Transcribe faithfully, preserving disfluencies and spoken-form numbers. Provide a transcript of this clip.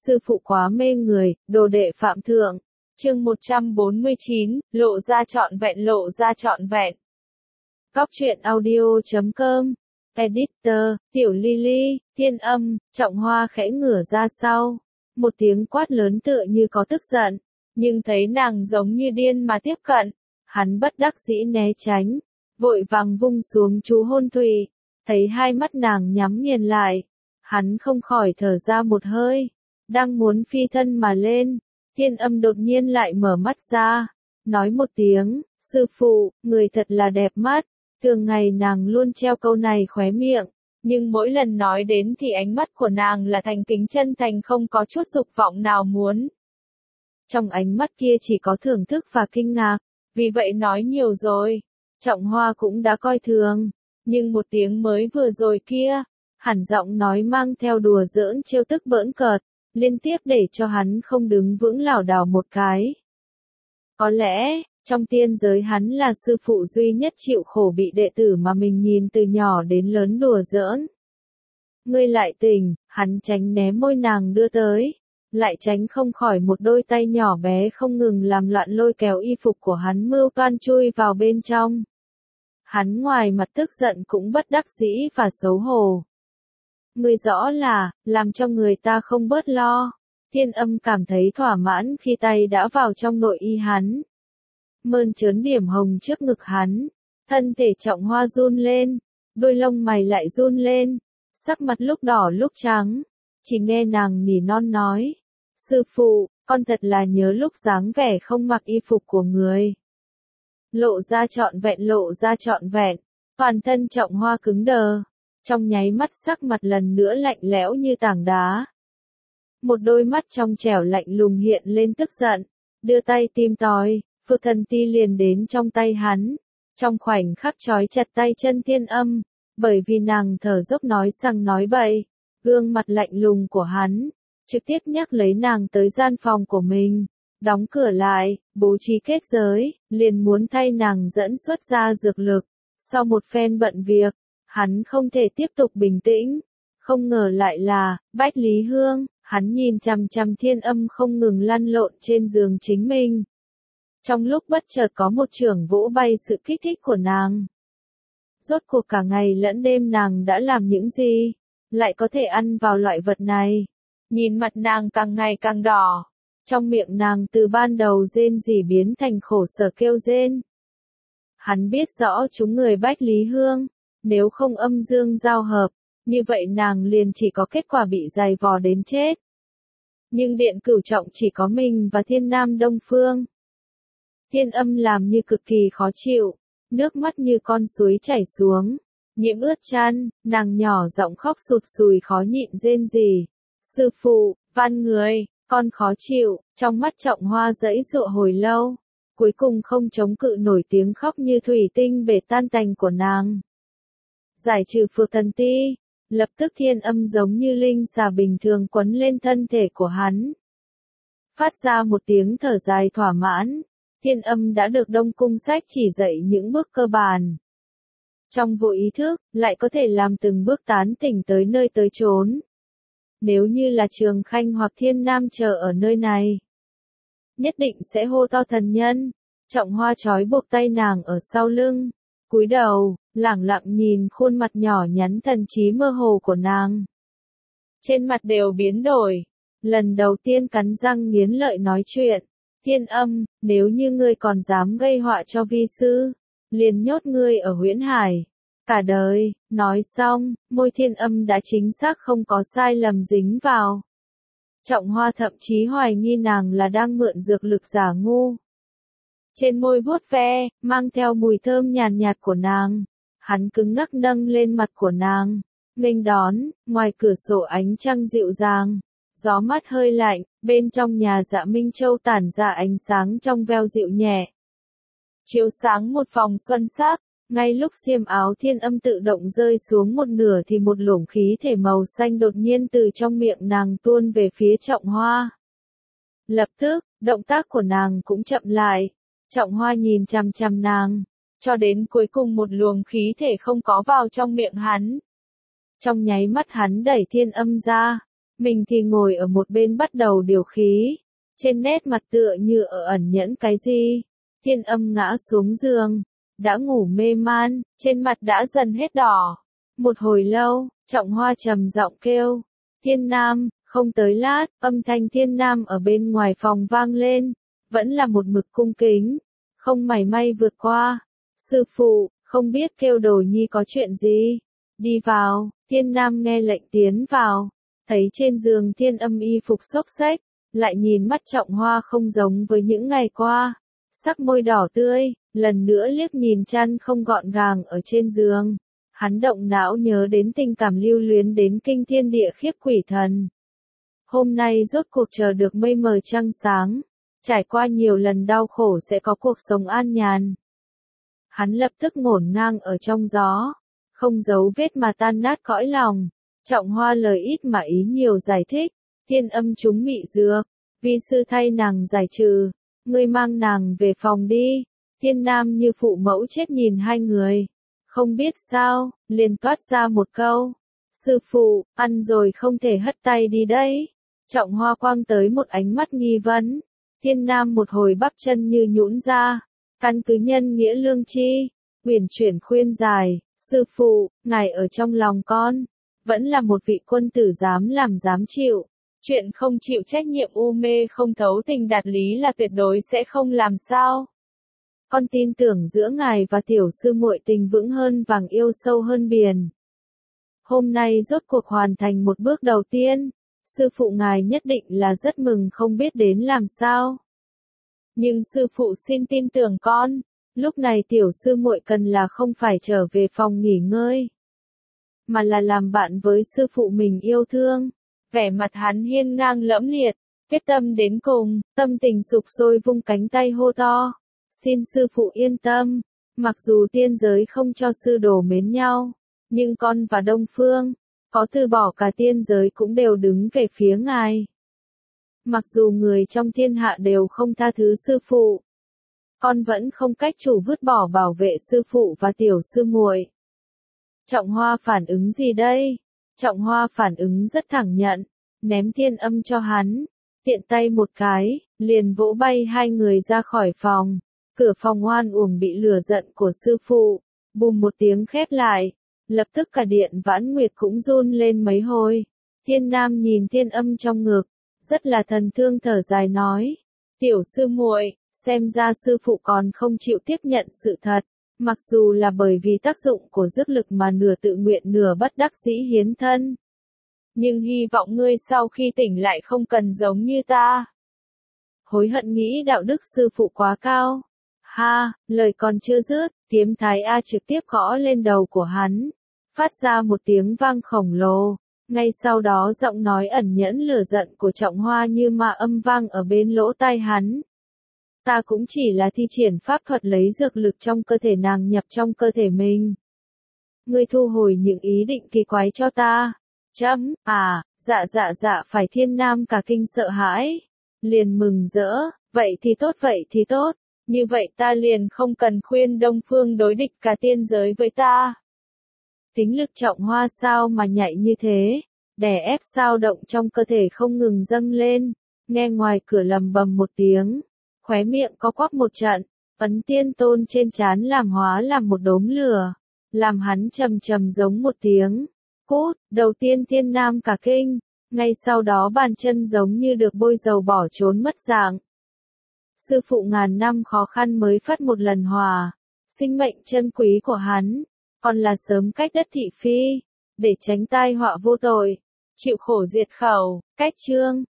sư phụ quá mê người, đồ đệ phạm thượng. Chương một trăm bốn mươi chín, lộ ra trọn vẹn lộ ra trọn vẹn. Góc truyện audio chấm com. Editor, Tiểu Lily, Thiên Âm, Trọng Hoa khẽ ngửa ra sau. Một tiếng quát lớn tựa như có tức giận, nhưng thấy nàng giống như điên mà tiếp cận. Hắn bất đắc dĩ né tránh, vội vàng vung xuống chú hôn thủy. Thấy hai mắt nàng nhắm nghiền lại, hắn không khỏi thở ra một hơi, đang muốn phi thân mà lên. Thiên Âm đột nhiên lại mở mắt ra, nói một tiếng, sư phụ, người thật là đẹp mắt. Thường ngày nàng luôn treo câu này khóe miệng, nhưng mỗi lần nói đến thì ánh mắt của nàng là thành kính chân thành, không có chút dục vọng nào muốn. Trong ánh mắt kia chỉ có thưởng thức và kinh ngạc, vì vậy nói nhiều rồi. Trọng Hoa cũng đã coi thường, nhưng một tiếng mới vừa rồi kia, hẳn giọng nói mang theo đùa giỡn trêu tức bỡn cợt, liên tiếp để cho hắn không đứng vững lảo đảo một cái. Có lẽ, trong tiên giới hắn là sư phụ duy nhất chịu khổ bị đệ tử mà mình nhìn từ nhỏ đến lớn đùa giỡn. Ngươi lại tỉnh, hắn tránh né môi nàng đưa tới, lại tránh không khỏi một đôi tay nhỏ bé không ngừng làm loạn lôi kéo y phục của hắn mưu toan chui vào bên trong. Hắn ngoài mặt tức giận cũng bất đắc dĩ và xấu hổ. Ngươi rõ là, làm cho người ta không bớt lo. Thiên Âm cảm thấy thỏa mãn khi tay đã vào trong nội y hắn. Mơn trớn điểm hồng trước ngực hắn, thân thể Trọng Hoa run lên, đôi lông mày lại run lên, sắc mặt lúc đỏ lúc trắng, chỉ nghe nàng nỉ non nói, sư phụ, con thật là nhớ lúc dáng vẻ không mặc y phục của người. Lộ ra trọn vẹn lộ ra trọn vẹn, toàn thân Trọng Hoa cứng đờ, trong nháy mắt sắc mặt lần nữa lạnh lẽo như tảng đá. Một đôi mắt trong trẻo lạnh lùng hiện lên tức giận, đưa tay tìm tòi. Phượng Thần Ti liền đến trong tay hắn, trong khoảnh khắc trói chặt tay chân Thiên Âm, bởi vì nàng thở dốc nói sang nói bậy, gương mặt lạnh lùng của hắn, trực tiếp nhắc lấy nàng tới gian phòng của mình, đóng cửa lại, bố trí kết giới, liền muốn thay nàng dẫn xuất ra dược lực. Sau một phen bận việc, hắn không thể tiếp tục bình tĩnh, không ngờ lại là, Bách Lý Hương, hắn nhìn chằm chằm Thiên Âm không ngừng lăn lộn trên giường chính mình. Trong lúc bất chợt có một chưởng vỗ bay sự kích thích của nàng. Rốt cuộc cả ngày lẫn đêm nàng đã làm những gì, lại có thể ăn vào loại vật này. Nhìn mặt nàng càng ngày càng đỏ, trong miệng nàng từ ban đầu rên rỉ biến thành khổ sở kêu rên. Hắn biết rõ chúng người Bách Lý Hương, nếu không âm dương giao hợp, như vậy nàng liền chỉ có kết quả bị giày vò đến chết. Nhưng Điện Cửu Trọng chỉ có mình và Thiên Nam Đông Phương. Thiên Âm làm như cực kỳ khó chịu, nước mắt như con suối chảy xuống, nhiễm ướt chăn, nàng nhỏ giọng khóc sụt sùi khó nhịn rên rỉ. Sư phụ, van người, con khó chịu, trong mắt Trọng Hoa giãy giụa hồi lâu, cuối cùng không chống cự nổi tiếng khóc như thủy tinh bể tan tành của nàng. Giải trừ Phượng Thần Ti, lập tức Thiên Âm giống như linh xà bình thường quấn lên thân thể của hắn. Phát ra một tiếng thở dài thỏa mãn. Thiên Âm đã được Đông Cung Sách chỉ dạy những bước cơ bản. Trong vô ý thức, lại có thể làm từng bước tán tỉnh tới nơi tới chốn. Nếu như là Trường Khanh hoặc Thiên Nam chờ ở nơi này, nhất định sẽ hô to thần nhân. Trọng Hoa trói buộc tay nàng ở sau lưng, cúi đầu, lẳng lặng nhìn khuôn mặt nhỏ nhắn thần trí mơ hồ của nàng. Trên mặt đều biến đổi, lần đầu tiên cắn răng nghiến lợi nói chuyện. Thiên Âm, nếu như ngươi còn dám gây họa cho vi sư, liền nhốt ngươi ở Huyễn Hải, cả đời. Nói xong, môi Thiên Âm đã chính xác không có sai lầm dính vào. Trọng Hoa thậm chí hoài nghi nàng là đang mượn dược lực giả ngu. Trên môi vuốt ve, mang theo mùi thơm nhàn nhạt của nàng, hắn cứng ngắc nâng lên mặt của nàng, nghênh đón. Ngoài cửa sổ ánh trăng dịu dàng, gió mát hơi lạnh, bên trong nhà Dạ Minh Châu tản ra ánh sáng trong veo dịu nhẹ. Chiếu sáng một phòng xuân sắc, ngay lúc xiêm áo Thiên Âm tự động rơi xuống một nửa thì một luồng khí thể màu xanh đột nhiên từ trong miệng nàng tuôn về phía Trọng Hoa. Lập tức, động tác của nàng cũng chậm lại, Trọng Hoa nhìn chằm chằm nàng, cho đến cuối cùng một luồng khí thể không có vào trong miệng hắn. Trong nháy mắt hắn đẩy Thiên Âm ra, Mình thì ngồi ở một bên bắt đầu điều khí. Trên nét mặt tựa như ở ẩn nhẫn cái gì. Thiên Âm ngã xuống giường, đã ngủ mê man, trên mặt đã dần hết đỏ. Một hồi lâu, Trọng Hoa trầm giọng kêu, Thiên Nam, không tới lát, âm thanh Thiên Nam ở bên ngoài phòng vang lên, vẫn là một mực cung kính, không mảy may vượt qua. Sư phụ, không biết kêu Đồ Nhi có chuyện gì? Đi vào. Thiên Nam nghe lệnh tiến vào, thấy trên giường Thiên Âm y phục xốc xếch, lại nhìn mắt Trọng Hoa không giống với những ngày qua, sắc môi đỏ tươi, lần nữa liếc nhìn chăn không gọn gàng ở trên giường. Hắn động não nhớ đến tình cảm lưu luyến đến kinh thiên địa khiếp quỷ thần. Hôm nay rốt cuộc chờ được mây mờ trăng sáng, trải qua nhiều lần đau khổ sẽ có cuộc sống an nhàn. Hắn lập tức ngổn ngang ở trong gió, không giấu vết mà tan nát cõi lòng. Trọng Hoa lời ít mà ý nhiều giải thích, Thiên Âm trúng mị dược, vi sư thay nàng giải trừ, ngươi mang nàng về phòng đi. Thiên Nam như phụ mẫu chết nhìn hai người, không biết sao, liền toát ra một câu, sư phụ, ăn rồi không thể hất tay đi đấy. Trọng Hoa quang tới một ánh mắt nghi vấn, Thiên Nam một hồi bắp chân như nhũn ra, căn cứ nhân nghĩa lương tri, uyển chuyển khuyên giải, sư phụ, ngài ở trong lòng con, vẫn là một vị quân tử dám làm dám chịu, chuyện không chịu trách nhiệm u mê không thấu tình đạt lý là tuyệt đối sẽ không làm sao. Con tin tưởng giữa ngài và tiểu sư muội tình vững hơn vàng yêu sâu hơn biển. Hôm nay rốt cuộc hoàn thành một bước đầu tiên, sư phụ ngài nhất định là rất mừng không biết đến làm sao. Nhưng sư phụ xin tin tưởng con, lúc này tiểu sư muội cần là không phải trở về phòng nghỉ ngơi, mà là làm bạn với sư phụ mình yêu thương. Vẻ mặt hắn hiên ngang lẫm liệt, quyết tâm đến cùng, tâm tình sục sôi vung cánh tay hô to. Xin sư phụ yên tâm, mặc dù tiên giới không cho sư đồ mến nhau, nhưng con và Đông Phương, có từ bỏ cả tiên giới cũng đều đứng về phía ngài. Mặc dù người trong thiên hạ đều không tha thứ sư phụ, con vẫn không cách chủ vứt bỏ bảo vệ sư phụ và tiểu sư muội. Trọng Hoa phản ứng gì đây? Trọng Hoa phản ứng rất thẳng nhận, ném Thiên Âm cho hắn, tiện tay một cái, liền vỗ bay hai người ra khỏi phòng. Cửa phòng oan uổng bị lửa giận của sư phụ, bùm một tiếng khép lại, lập tức cả điện Vãn Nguyệt cũng run lên mấy hồi. Thiên Nam nhìn Thiên Âm trong ngực, rất là thần thương thở dài nói, tiểu sư muội, xem ra sư phụ còn không chịu tiếp nhận sự thật, mặc dù là bởi vì tác dụng của dứt lực mà nửa tự nguyện nửa bất đắc dĩ hiến thân. Nhưng hy vọng ngươi sau khi tỉnh lại không cần giống như ta. Hối hận nghĩ đạo đức sư phụ quá cao. Ha, lời còn chưa dứt, kiếm Thái A trực tiếp gõ lên đầu của hắn, phát ra một tiếng vang khổng lồ. Ngay sau đó giọng nói ẩn nhẫn lửa giận của Trọng Hoa như ma âm vang ở bên lỗ tai hắn. Ta cũng chỉ là thi triển pháp thuật lấy dược lực trong cơ thể nàng nhập trong cơ thể mình. Ngươi thu hồi những ý định kỳ quái cho ta. Chấm, à, dạ dạ dạ phải. Thiên Nam cả kinh sợ hãi, liền mừng rỡ, vậy thì tốt vậy thì tốt. Như vậy ta liền không cần khuyên Đông Phương đối địch cả tiên giới với ta. Tính lực Trọng Hoa sao mà nhạy như thế, đè ép sao động trong cơ thể không ngừng dâng lên, nghe ngoài cửa lầm bầm một tiếng, khóe miệng có quắp một trận, ấn tiên tôn trên trán làm hóa làm một đốm lửa, làm hắn trầm trầm giống một tiếng, cút. Đầu tiên Thiên Nam cả kinh, ngay sau đó bàn chân giống như được bôi dầu bỏ trốn mất dạng. Sư phụ ngàn năm khó khăn mới phát một lần hòa, sinh mệnh chân quý của hắn, còn là sớm cách đất thị phi, để tránh tai họa vô tội, chịu khổ diệt khẩu, cách chương.